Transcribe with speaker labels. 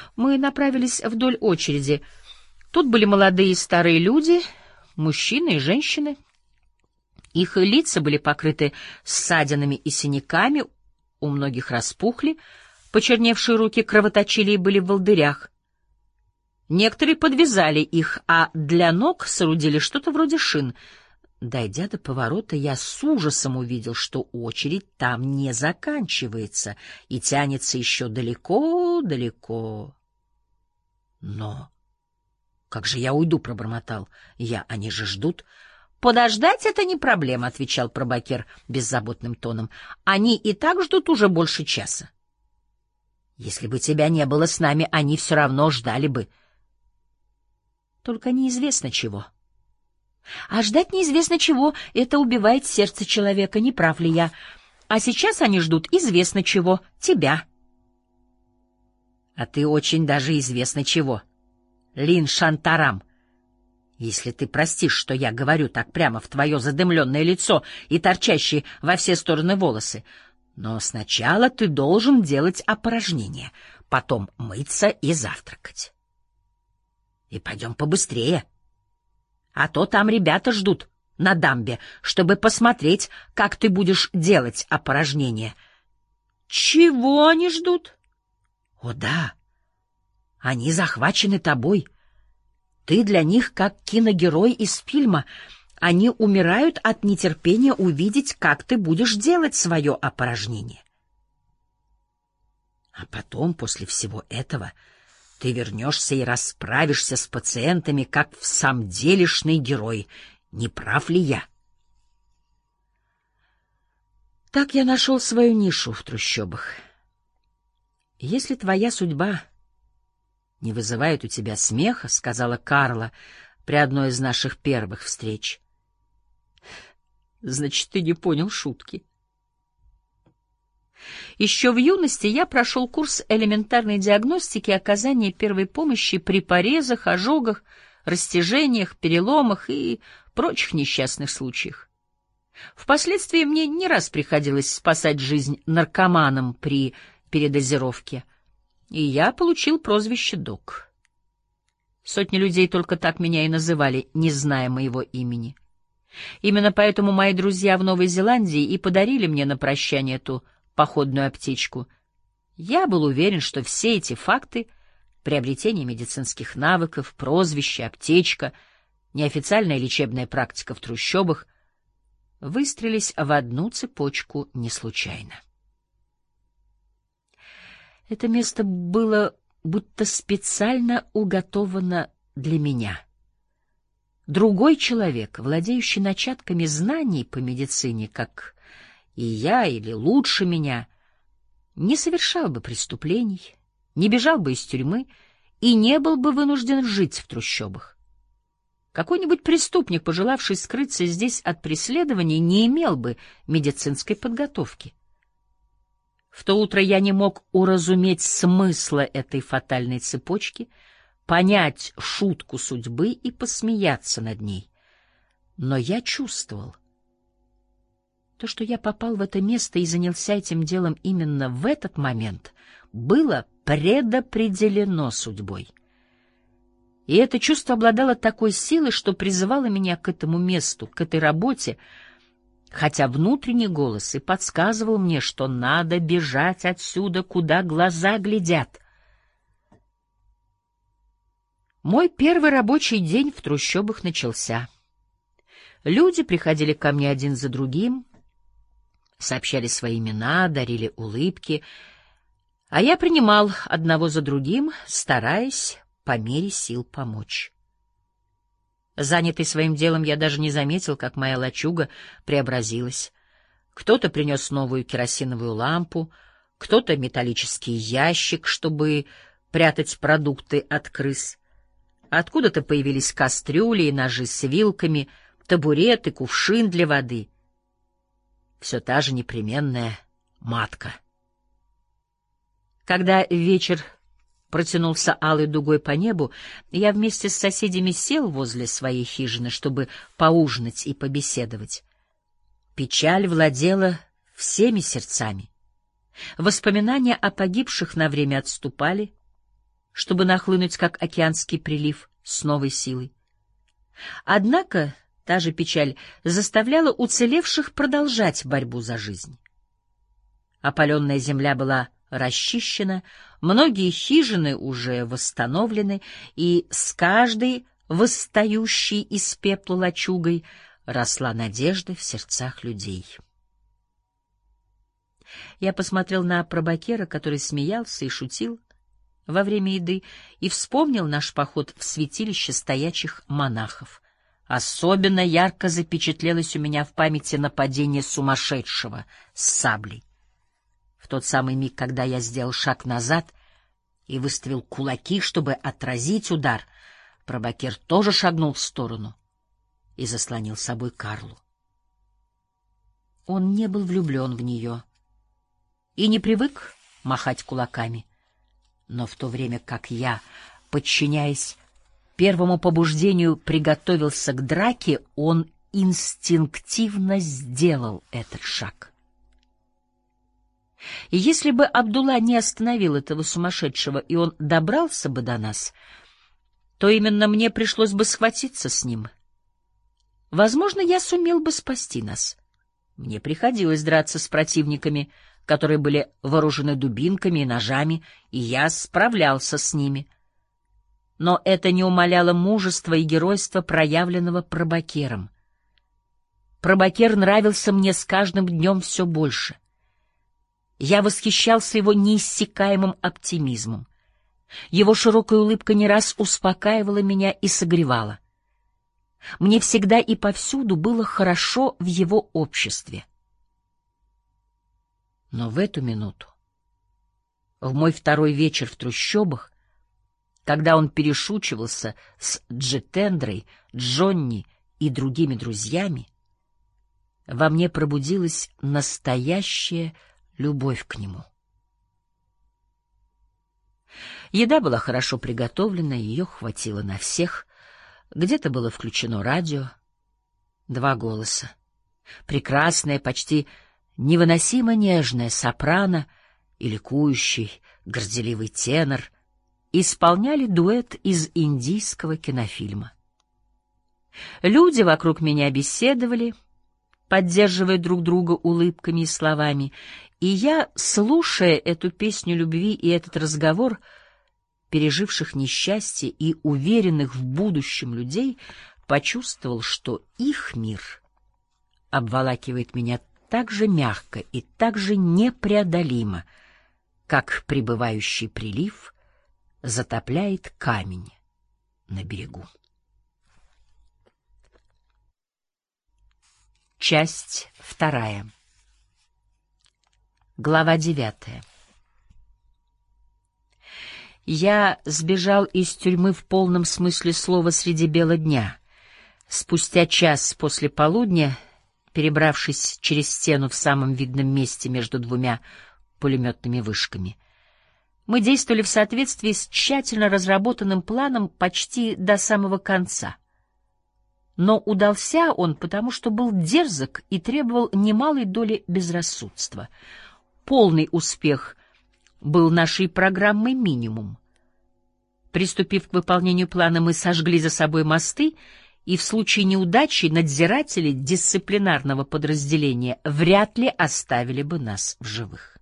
Speaker 1: Мы направились вдоль очереди. Тут были молодые и старые люди, мужчины и женщины. Их лица были покрыты ссадинами и синяками, у многих распухли, почерневшие руки кровоточили и были в волдырях. Некоторые подвязали их, а для ног соорудили что-то вроде шин. Дойдя до поворота, я с ужасом увидел, что очередь там не заканчивается и тянется еще далеко-далеко. Но как же я уйду, пробормотал я, они же ждут. Подождать — это не проблема, отвечал пробакер беззаботным тоном. Они и так ждут уже больше часа. Если бы тебя не было с нами, они все равно ждали бы. Только неизвестно чего. А ждать неизвестно чего — это убивает сердце человека, не прав ли я? А сейчас они ждут известно чего — тебя. А ты очень даже известно чего. Лин Шантарам. Если ты простишь, что я говорю так прямо в твое задымленное лицо и торчащие во все стороны волосы. Но сначала ты должен делать опорожнение, потом мыться и завтракать. И пойдем побыстрее. А то там ребята ждут на дамбе, чтобы посмотреть, как ты будешь делать опорожнение. Чего они ждут? О, да, они захвачены тобой. Ты для них как киногерой из фильма. Они умирают от нетерпения увидеть, как ты будешь делать свое опорожнение. А потом, после всего этого, ты вернешься и расправишься с пациентами, как в самом делешный герой. Не прав ли я? Так я нашел свою нишу в трущобах. Если твоя судьба не вызывает у тебя смеха, — сказала Карла при одной из наших первых встреч, — значит, ты не понял шутки. Еще в юности я прошел курс элементарной диагностики и оказания первой помощи при порезах, ожогах, растяжениях, переломах и прочих несчастных случаях. Впоследствии мне не раз приходилось спасать жизнь наркоманам при передозировке, и я получил прозвище «Док». Сотни людей только так меня и называли, не зная моего имени. Именно поэтому мои друзья в Новой Зеландии и подарили мне на прощание эту походную аптечку. Я был уверен, что все эти факты — приобретение медицинских навыков, прозвище, аптечка, неофициальная лечебная практика в трущобах — выстроились в одну цепочку не случайно. Это место было будто специально уготовано для меня. Другой человек, владеющий начатками знаний по медицине, как и я или лучше меня, не совершал бы преступлений, не бежал бы из тюрьмы и не был бы вынужден жить в трущобах. Какой-нибудь преступник, пожелавший скрыться здесь от преследования, не имел бы медицинской подготовки. В то утро я не мог уразуметь смысла этой фатальной цепочки, понять шутку судьбы и посмеяться над ней. Но я чувствовал, то, что я попал в это место и занялся этим делом именно в этот момент, было предопределено судьбой. И это чувство обладало такой силой, что призывало меня к этому месту, к этой работе, хотя внутренний голос и подсказывал мне, что надо бежать отсюда, куда глаза глядят. Мой первый рабочий день в трущобах начался. Люди приходили ко мне один за другим, сообщали свои имена, дарили улыбки, а я принимал одного за другим, стараясь по мере сил помочь. Занятый своим делом, я даже не заметил, как моя лачуга преобразилась. Кто-то принес новую керосиновую лампу, кто-то металлический ящик, чтобы прятать продукты от крыс. Откуда-то появились кастрюли и ножи с вилками, табуреты, кувшин для воды. Все та же непременная матка. Когда вечер протянулся алой дугой по небу, я вместе с соседями сел возле своей хижины, чтобы поужинать и побеседовать. Печаль владела всеми сердцами. Воспоминания о погибших на время отступали. чтобы нахлынуть, как океанский прилив, с новой силой. Однако та же печаль заставляла уцелевших продолжать борьбу за жизнь. Опаленная земля была расчищена, многие хижины уже восстановлены, и с каждой восстающей из пепла лачугой росла надежда в сердцах людей. Я посмотрел на пробакера, который смеялся и шутил во время еды, и вспомнил наш поход в святилище стоячих монахов. Особенно ярко запечатлелось у меня в памяти нападение сумасшедшего с саблей. В тот самый миг, когда я сделал шаг назад и выставил кулаки, чтобы отразить удар, пробакер тоже шагнул в сторону и заслонил собой Карлу. Он не был влюблен в нее и не привык махать кулаками, но в то время как я, подчиняясь первому побуждению, приготовился к драке, он инстинктивно сделал этот шаг. И если бы Абдулла не остановил этого сумасшедшего, и он добрался бы до нас, то именно мне пришлось бы схватиться с ним. Возможно, я сумел бы спасти нас. Мне приходилось драться с противниками, которые были вооружены дубинками и ножами, и я справлялся с ними. Но это не умаляло мужества и геройства, проявленного пробакером. Пробакер нравился мне с каждым днем все больше. Я восхищался его неиссякаемым оптимизмом. Его широкая улыбка не раз успокаивала меня и согревала. Мне всегда и повсюду было хорошо в его обществе. Но в эту минуту, в мой второй вечер в трущобах, когда он перешучивался с Джитендрой, Джонни и другими друзьями, во мне пробудилась настоящая любовь к нему. Еда была хорошо приготовлена, ее хватило на всех. Где-то было включено радио. 2 голоса. Прекрасная, почти невыносимо нежная сопрано и ликующий, горделивый тенор исполняли дуэт из индийского кинофильма. Люди вокруг меня беседовали, поддерживая друг друга улыбками и словами, и я, слушая эту песню любви и этот разговор переживших несчастье и уверенных в будущем людей, почувствовал, что их мир обволакивает меня так же мягко и так же непреодолимо, как прибывающий прилив затопляет камень на берегу. Часть 2. Глава 9. Я сбежал из тюрьмы в полном смысле слова среди бела дня. Спустя час после полудня, перебравшись через стену в самом видном месте между 2 пулеметными вышками, мы действовали в соответствии с тщательно разработанным планом почти до самого конца. Но удался он, потому что был дерзок и требовал немалой доли безрассудства. Полный успех был нашей программой минимум. Приступив к выполнению плана, мы сожгли за собой мосты, и в случае неудачи надзиратели дисциплинарного подразделения вряд ли оставили бы нас в живых.